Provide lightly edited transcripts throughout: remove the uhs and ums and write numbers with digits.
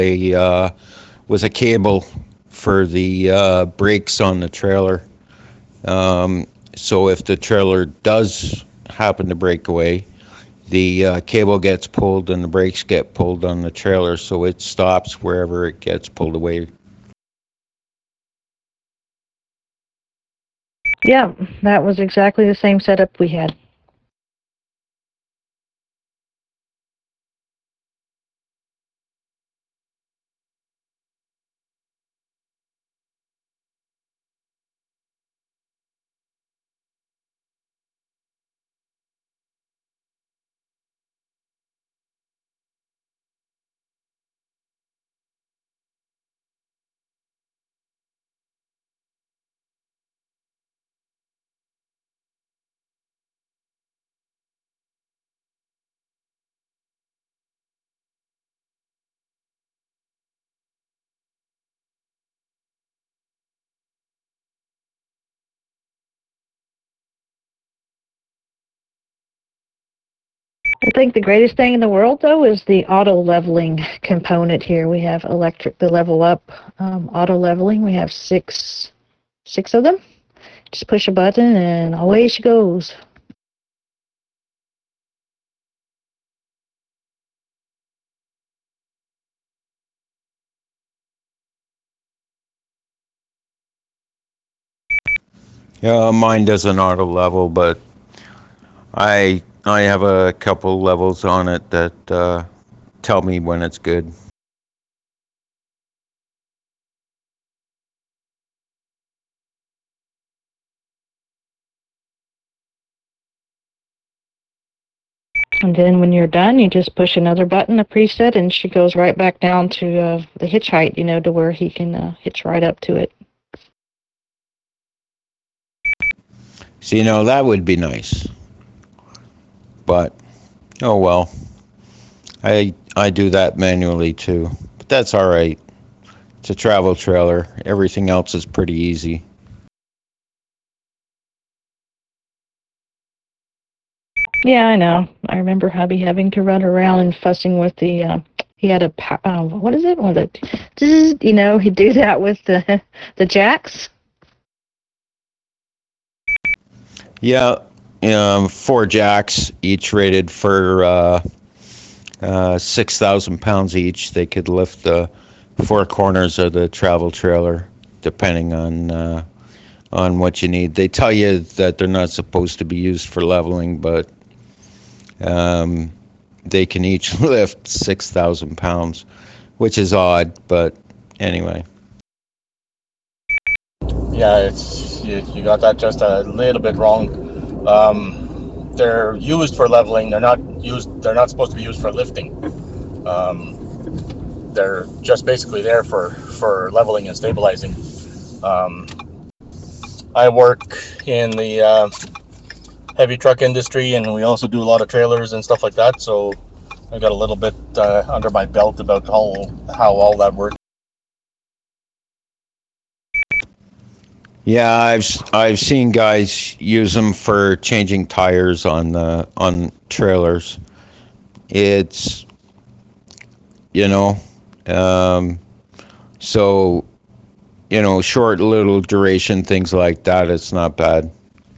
was a cable for the brakes on the trailer. So if the trailer does happen to break away, the cable gets pulled and the brakes get pulled on the trailer, so it stops wherever it gets pulled away. Yeah, that was exactly the same setup we had. I think the greatest thing in the world, though, is the auto leveling component here. We have the level up auto leveling. We have six of them. Just push a button and away she goes. Yeah, mine doesn't auto level, but I have a couple levels on it that tell me when it's good. And then when you're done, you just push another button, a preset, and she goes right back down to the hitch height, to where he can hitch right up to it. So, that would be nice. But, oh well. I do that manually too. But that's all right. It's a travel trailer. Everything else is pretty easy. Yeah, I know. I remember hubby having to run around and fussing with the. He had a what is it? One of the, he'd do that with the jacks. Yeah, 4 jacks, each rated for 6,000 pounds each. They could lift the four corners of the travel trailer, depending on what you need. They tell you that they're not supposed to be used for leveling, but they can each lift 6,000 pounds, which is odd, but anyway. Yeah, it's you got that just a little bit wrong. They're used for leveling. They're not used. They're not supposed to be used for lifting. They're just basically there for leveling and stabilizing. Um, I work in the heavy truck industry, and we also do a lot of trailers and stuff like that. So I got a little bit under my belt about how all that works. Yeah, I've seen guys use them for changing tires on trailers. It's you know, um, so short little duration things like that. It's not bad.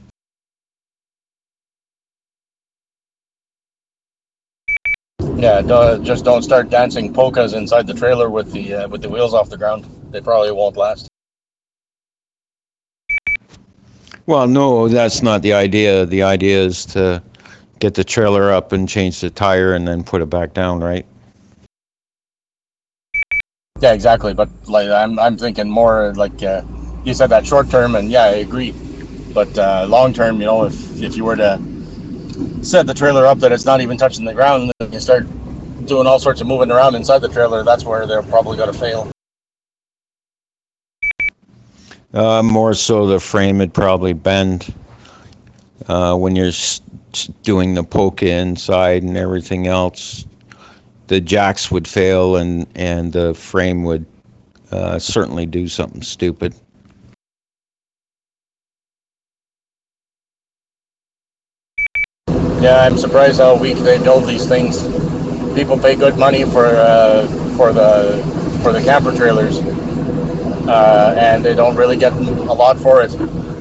Yeah, just don't start dancing polkas inside the trailer with the wheels off the ground. They probably won't last. Well, no, that's not the idea. The idea is to get the trailer up and change the tire and then put it back down, right? Yeah, exactly. But like I'm thinking more like you said that short term, and yeah, I agree. But long term, if you were to set the trailer up that it's not even touching the ground, and you start doing all sorts of moving around inside the trailer, that's where they're probably going to fail. More so the frame would probably bend when you're doing the polka inside and everything else. The jacks would fail and the frame would certainly do something stupid. Yeah, I'm surprised how weak they build these things. people pay good money for the camper trailers, and they don't really get a lot for it.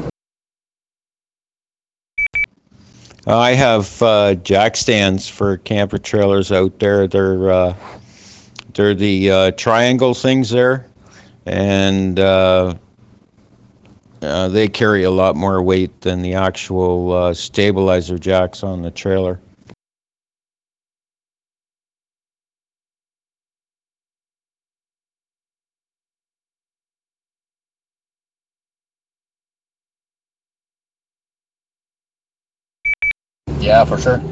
I have jack stands for camper trailers out there. They're the triangle things there, and they carry a lot more weight than the actual stabilizer jacks on the trailer. Yeah, for sure.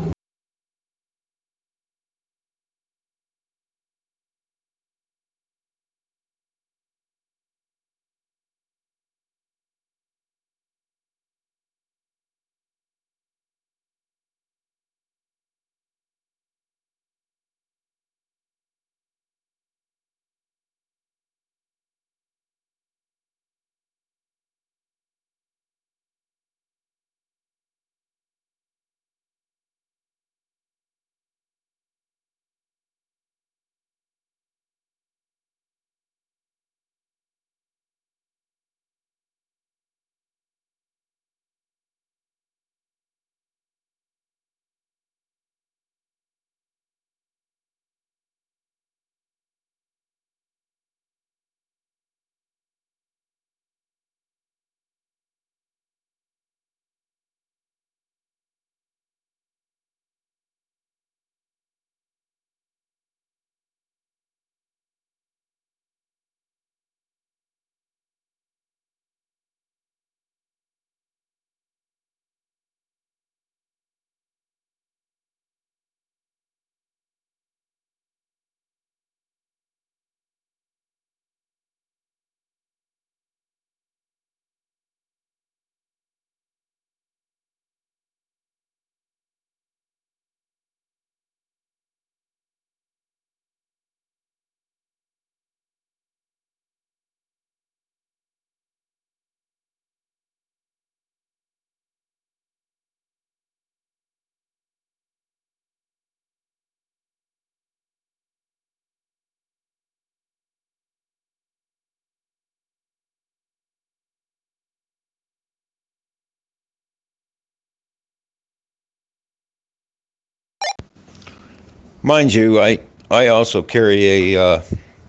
Mind you, I also carry a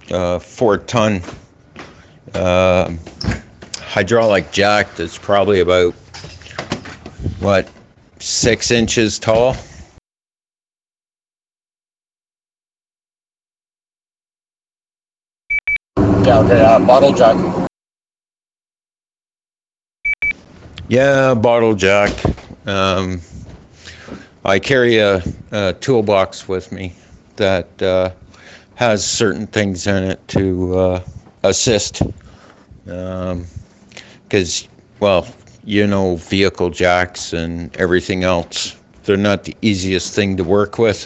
4-ton uh, hydraulic jack that's probably about what 6 inches tall. Yeah, okay, bottle jack. Yeah, bottle jack. Um, I carry a toolbox with me that has certain things in it to assist. Because, well, vehicle jacks and everything else, they're not the easiest thing to work with.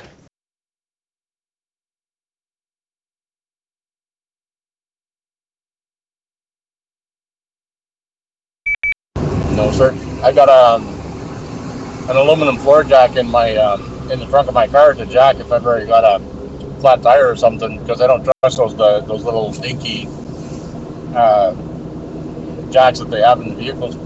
No, sir. I got an aluminum floor jack in the trunk of my car to jack if I've already got a flat tire or something, because I don't trust those little dinky uh, jacks that they have in the vehicles.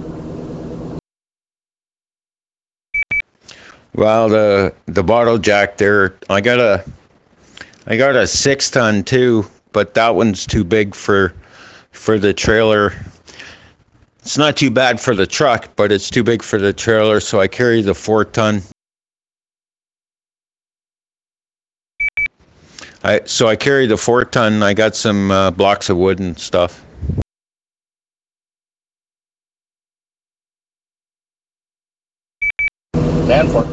Well, the bottle jack there, I got a 6-ton too, but that one's too big for the trailer. It's not too bad for the truck, but it's too big for the trailer, so I carry the 4-ton. I carry the 4-ton. I got some blocks of wood and stuff. Danforth.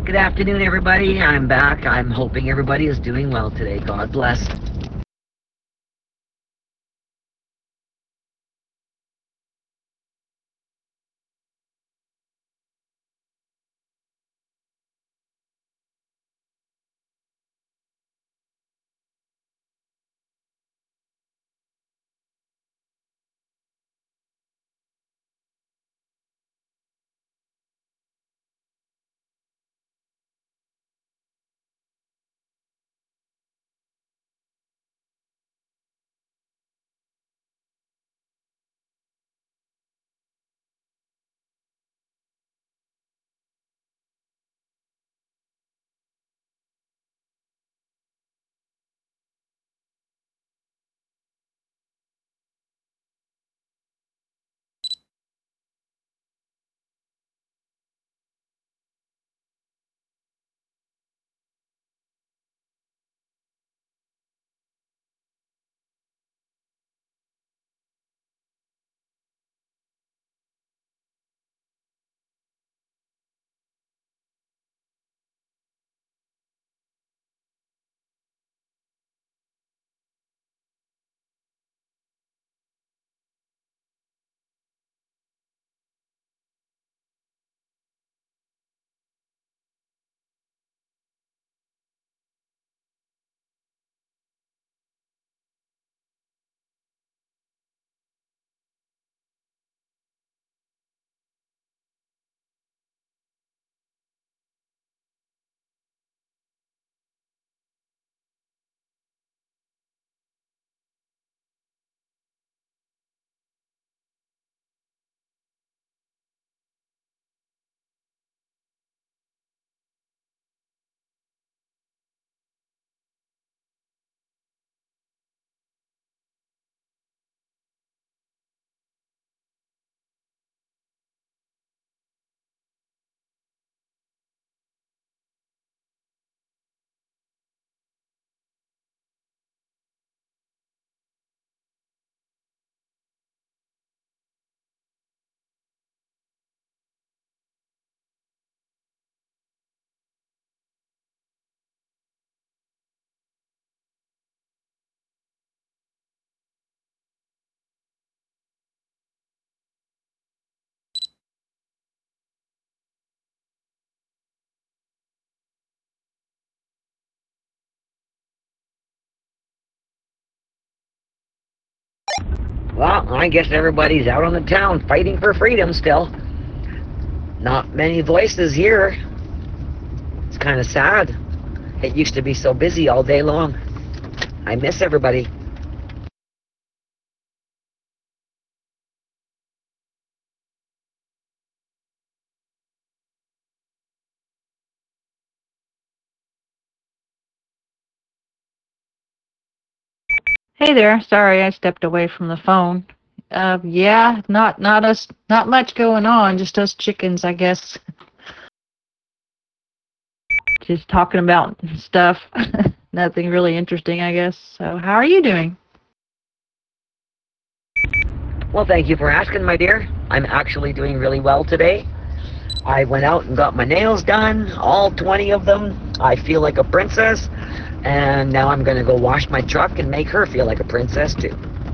Good afternoon, everybody. I'm back. I'm hoping everybody is doing well today. God bless. Well, I guess everybody's out on the town fighting for freedom still. Not many voices here. It's kind of sad. It used to be so busy all day long. I miss everybody. Hey there. Sorry, I stepped away from the phone. Yeah, not much going on. Just us chickens, I guess. Just talking about stuff. Nothing really interesting, I guess. So, how are you doing? Well, thank you for asking, my dear. I'm actually doing really well today. I went out and got my nails done, all 20 of them. I feel like a princess. And now I'm going to go wash my truck and make her feel like a princess, too.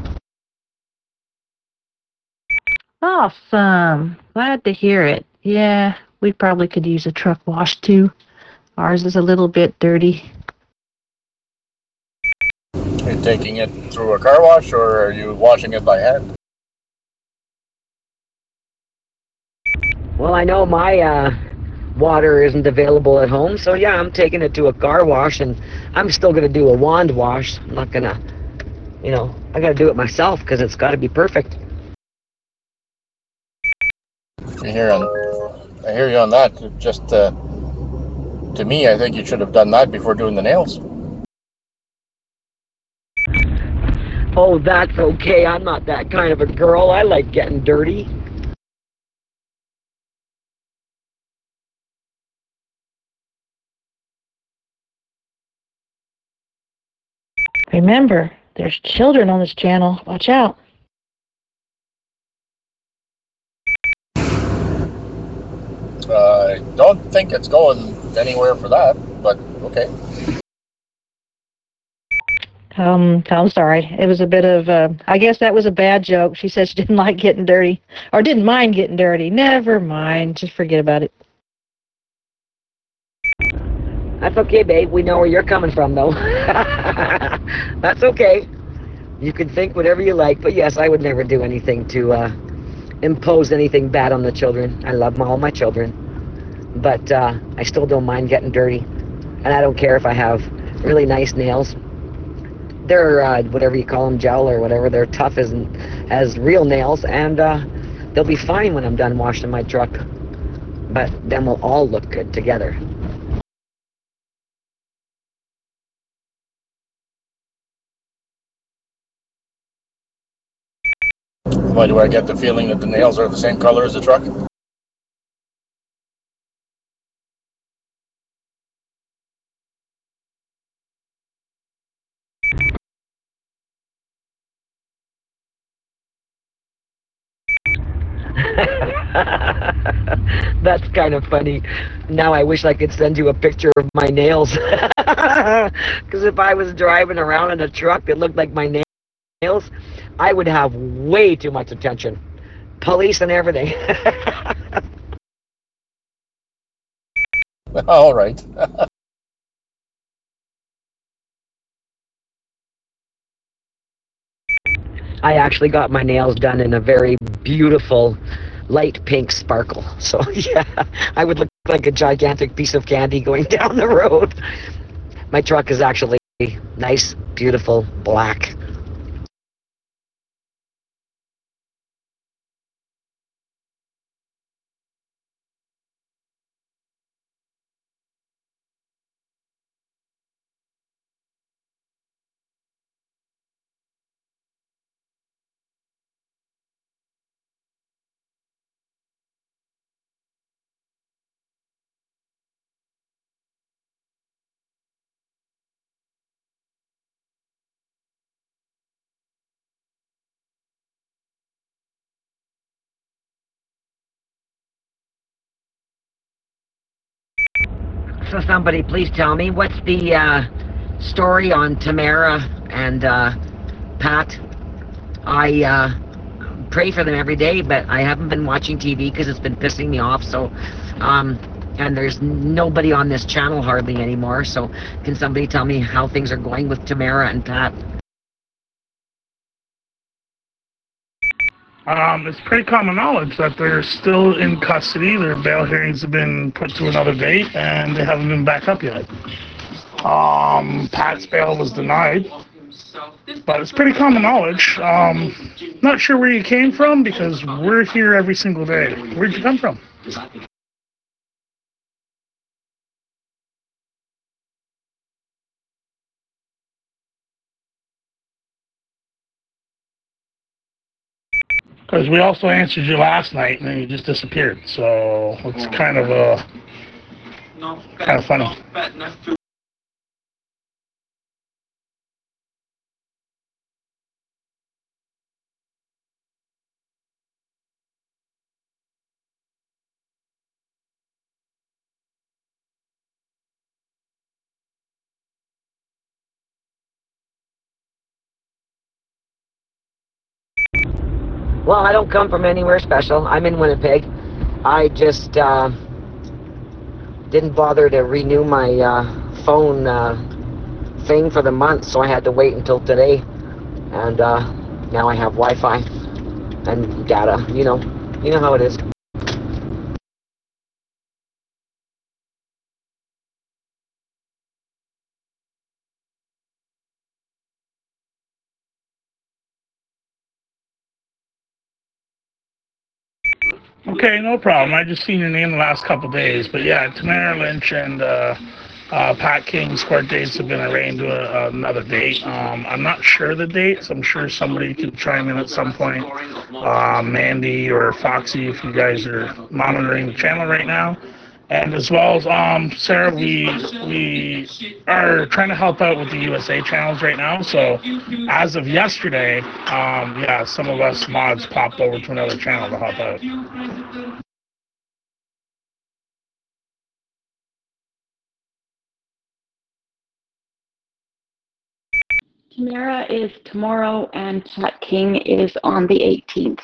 Awesome. Glad to hear it. Yeah, we probably could use a truck wash too. Ours is a little bit dirty. Are you taking it through a car wash, or are you washing it by hand? Well, I know my water isn't available at home, so yeah, I'm taking it to a car wash, and I'm still going to do a wand wash. I'm not going to, I got to do it myself because it's got to be perfect. I hear you on that. Just to me, I think you should have done that before doing the nails. Oh, that's okay. I'm not that kind of a girl. I like getting dirty. Remember, there's children on this channel. Watch out. I don't think it's going anywhere for that, but okay. I'm sorry. It was a bit of, I guess that was a bad joke. She said she didn't like getting dirty, or didn't mind getting dirty. Never mind. Just forget about it. That's okay, babe. We know where you're coming from, though. That's okay. You can think whatever you like, but yes, I would never do anything to impose anything bad on the children. I love all my children, but I still don't mind getting dirty, and I don't care if I have really nice nails. They're whatever you call them, gel or whatever. They're tough as real nails, and they'll be fine when I'm done washing my truck. But then we'll all look good together. Why do I get the feeling that the nails are the same color as the truck? That's kind of funny. Now I wish I could send you a picture of my nails. Because if I was driving around in a truck that looked like my nails, I would have way too much attention. Police and everything. All right. I actually got my nails done in a very beautiful light pink sparkle. So yeah, I would look like a gigantic piece of candy going down the road. My truck is actually nice, beautiful, black. So somebody please tell me, what's the story on Tamara and Pat? I pray for them every day, but I haven't been watching TV because it's been pissing me off. So, and there's nobody on this channel hardly anymore. So can somebody tell me how things are going with Tamara and Pat? It's pretty common knowledge that they're still in custody. Their bail hearings have been put to another date, and they haven't been back up yet. Pat's bail was denied, but it's pretty common knowledge. Not sure where you came from, because we're here every single day. Where'd you come from? Because we also answered you last night, and then you just disappeared. So it's kind of funny. Well, I don't come from anywhere special. I'm in Winnipeg. I just didn't bother to renew my phone thing for the month, so I had to wait until today. And now I have Wi-Fi and data. You know how it is. Okay, no problem. I just seen your name the last couple of days, but yeah, Tamara Lynch and Pat King's court dates have been arraigned to another date. I'm not sure the dates. I'm sure somebody could chime in at some point. Mandy or Foxy, if you guys are monitoring the channel right now. And as well as Sarah, we are trying to help out with the USA channels right now. So as of yesterday, yeah, some of us mods popped over to another channel to help out. Tamara is tomorrow and Pat King is on the 18th.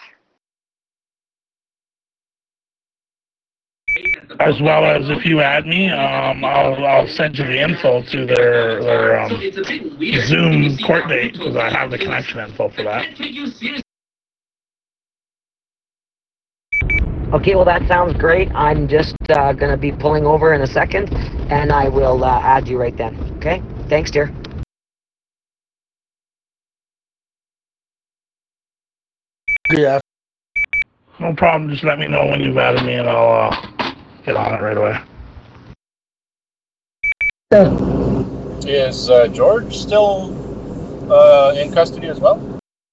As well as if you add me, I'll send you the info to their Zoom court date because I have the connection info for that. Okay, well that sounds great. I'm just gonna be pulling over in a second, and I will add you right then. Okay? Thanks, dear. Yeah. No problem. Just let me know when you've added me, and I'll get on it right away. Is George still in custody as well?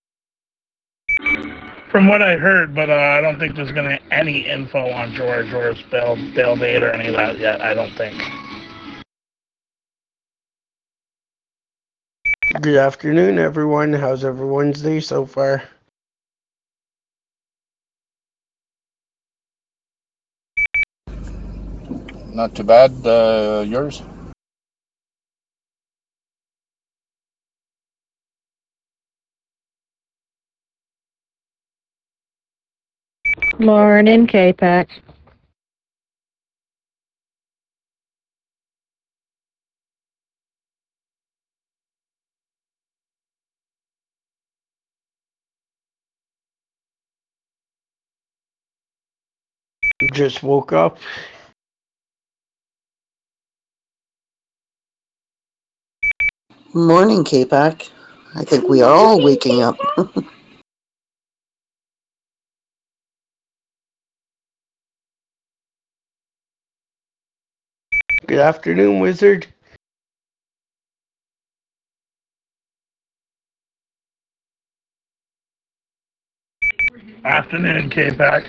From what I heard, but I don't think there's gonna be any info on George or his bail date or any of that yet. I don't think. Good afternoon, everyone. How's everyone's day so far? Not too bad. Yours? Morning, K-Pack. Just woke up. Morning, K-Pac. I think we are all waking up. Good afternoon, Wizard. Afternoon, K-Pack.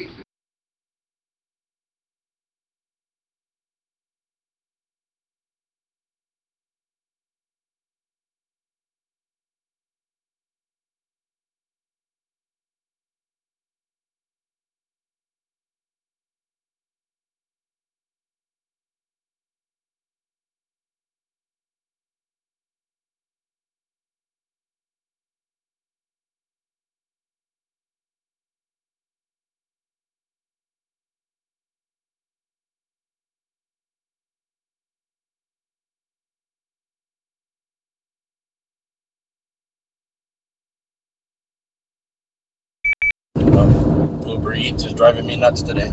Uber Eats is driving me nuts today.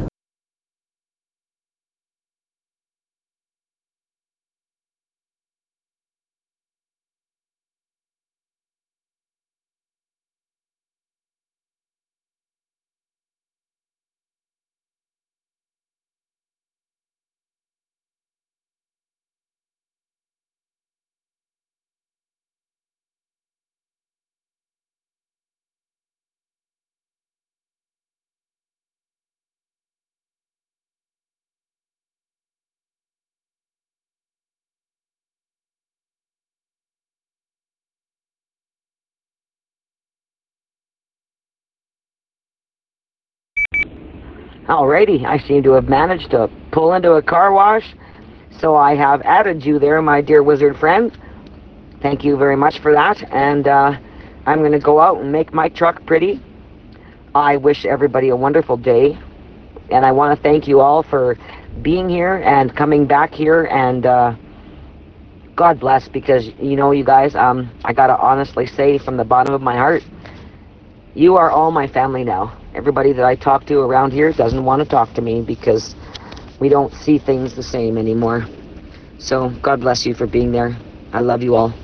Alrighty, I seem to have managed to pull into a car wash, so I have added you there, my dear wizard friend. Thank you very much for that, and I'm going to go out and make my truck pretty. I wish everybody a wonderful day, and I want to thank you all for being here and coming back here, and God bless, because, you know, you guys, I got to honestly say from the bottom of my heart, you are all my family now. Everybody that I talk to around here doesn't want to talk to me because we don't see things the same anymore. So God bless you for being there. I love you all.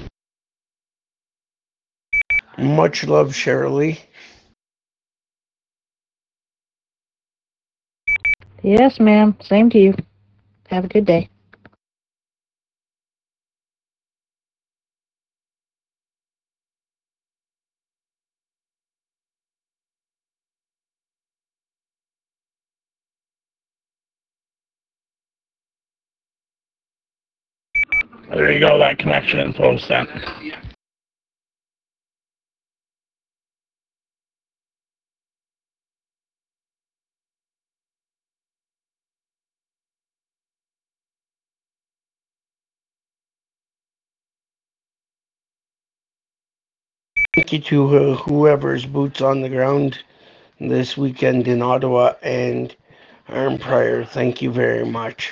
Much love, Shirley. Yes, ma'am. Same to you. Have a good day. There you go. That connection info sent. Thank you to whoever's boots on the ground this weekend in Ottawa and Arnprior. Thank you very much.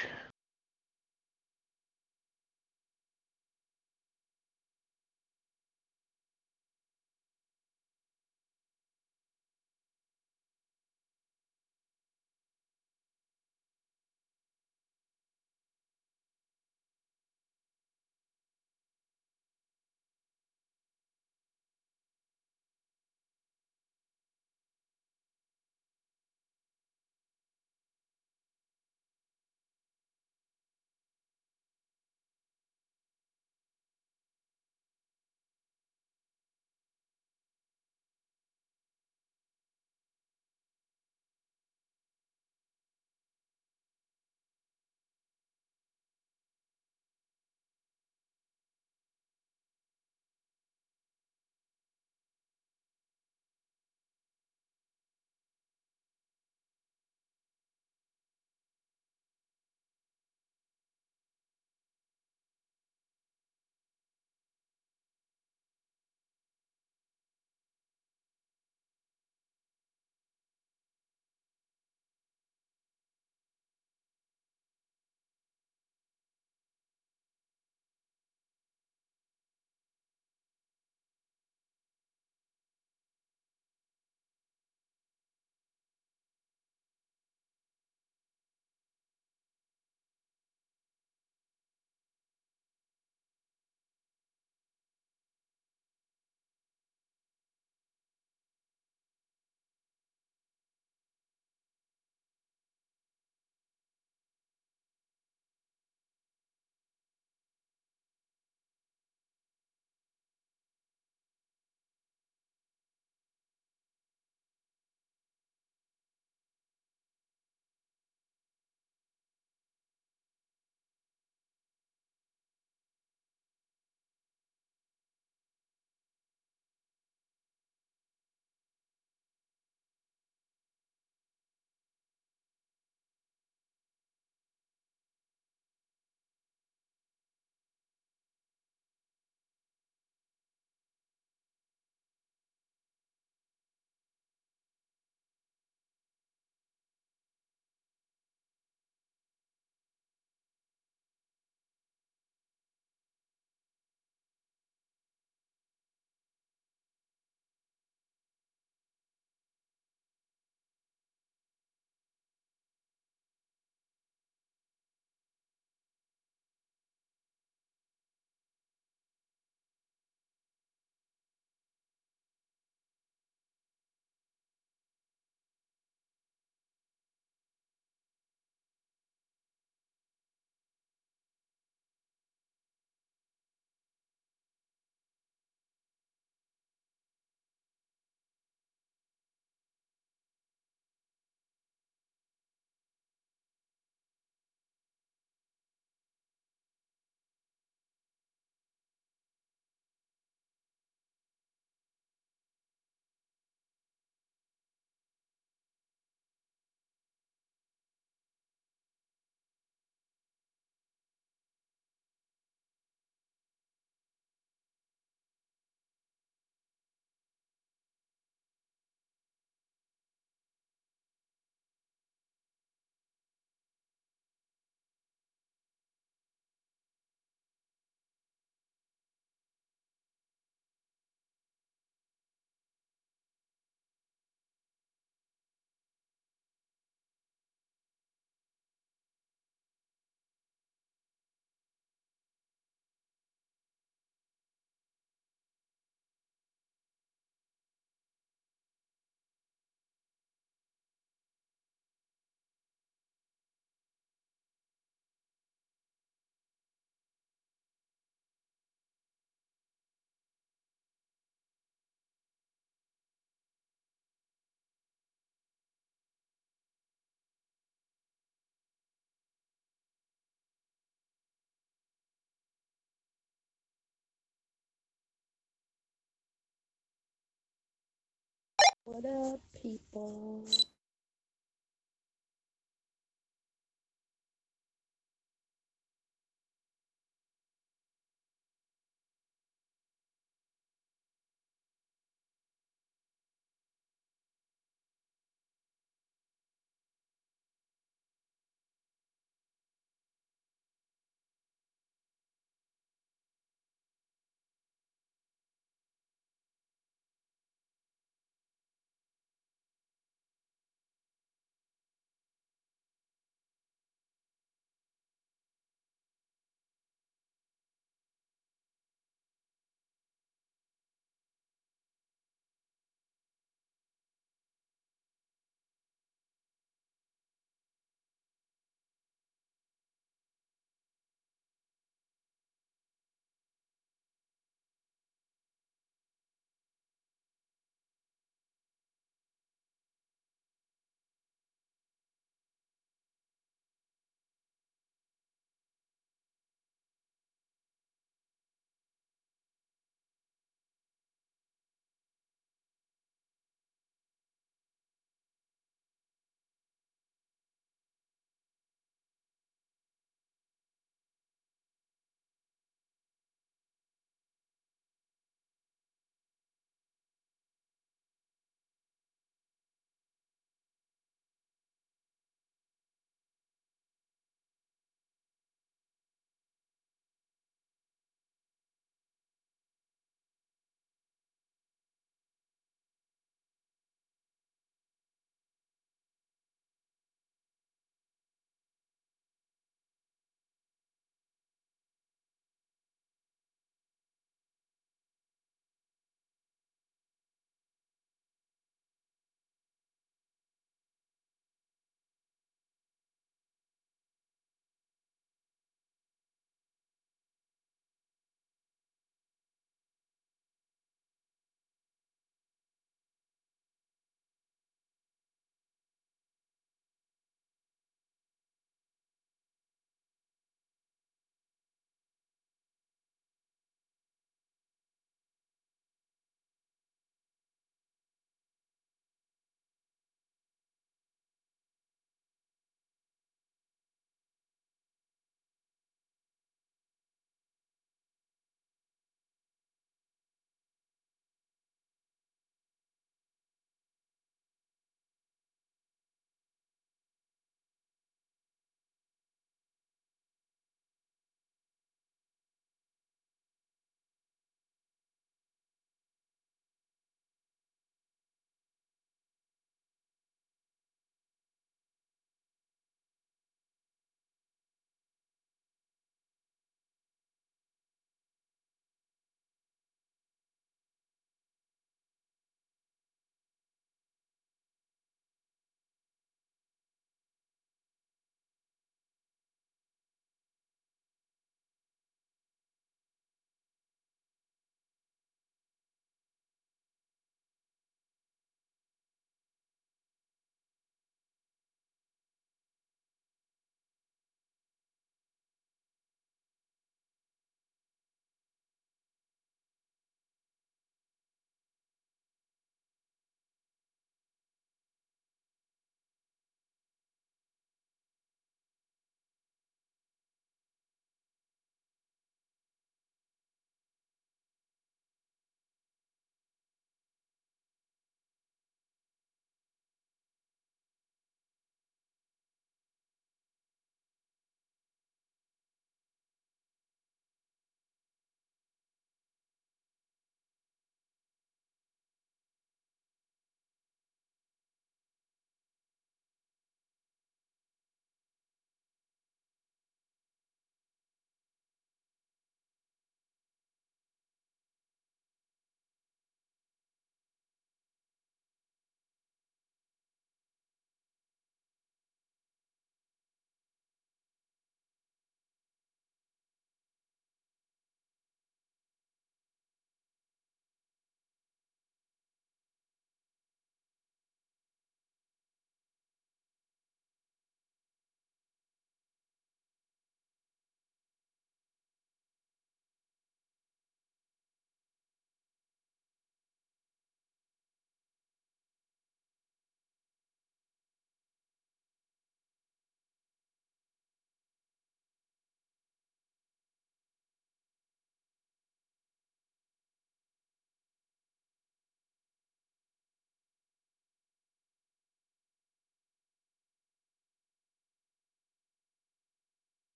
What up, people?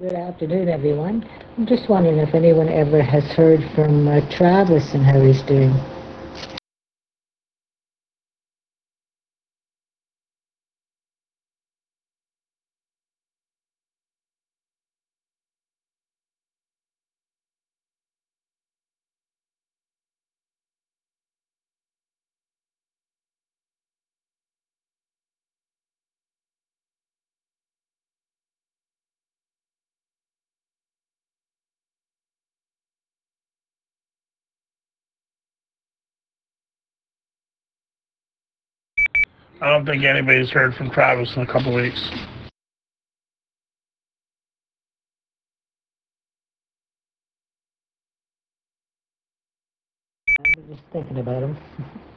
Good afternoon, everyone. I'm just wondering if anyone ever has heard from Travis and how he's doing. I don't think anybody's heard from Travis in a couple weeks. I'm just thinking about him.